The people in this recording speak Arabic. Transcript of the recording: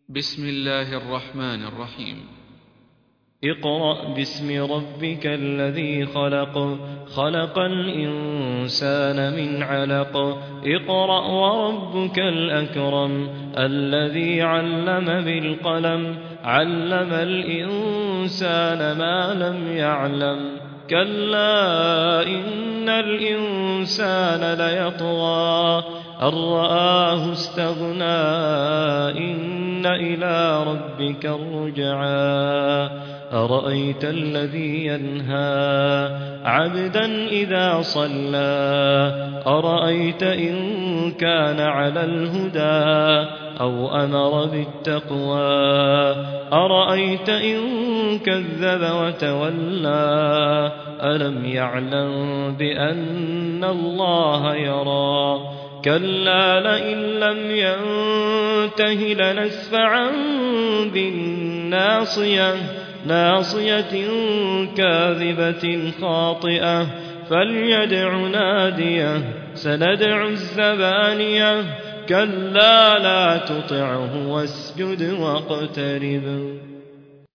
بسم الله الرحمن الرحيم. اقرأ باسم ربك الذي خلق خلق الإنسان من علق اقرأ وربك الأكرم الذي علم بالقلم علم الإنسان ما لم يعلم كلا إن الإنسان ليطغى أن رآه استغنى إن إلى ربك الرجعى أرأيت الذي ينهى عبدا إذا صلى أرأيت إن كان على الهدى أو أمر بالتقوى أرأيت إن كذب وتولى ألم يعلم بأن الله يرى كلا لئن لم ينته لنسفعا بالناصية ناصية كاذبة خاطئة فليدع ناديه سندع الزبانية كلا لا تطعه واسجد واقترب.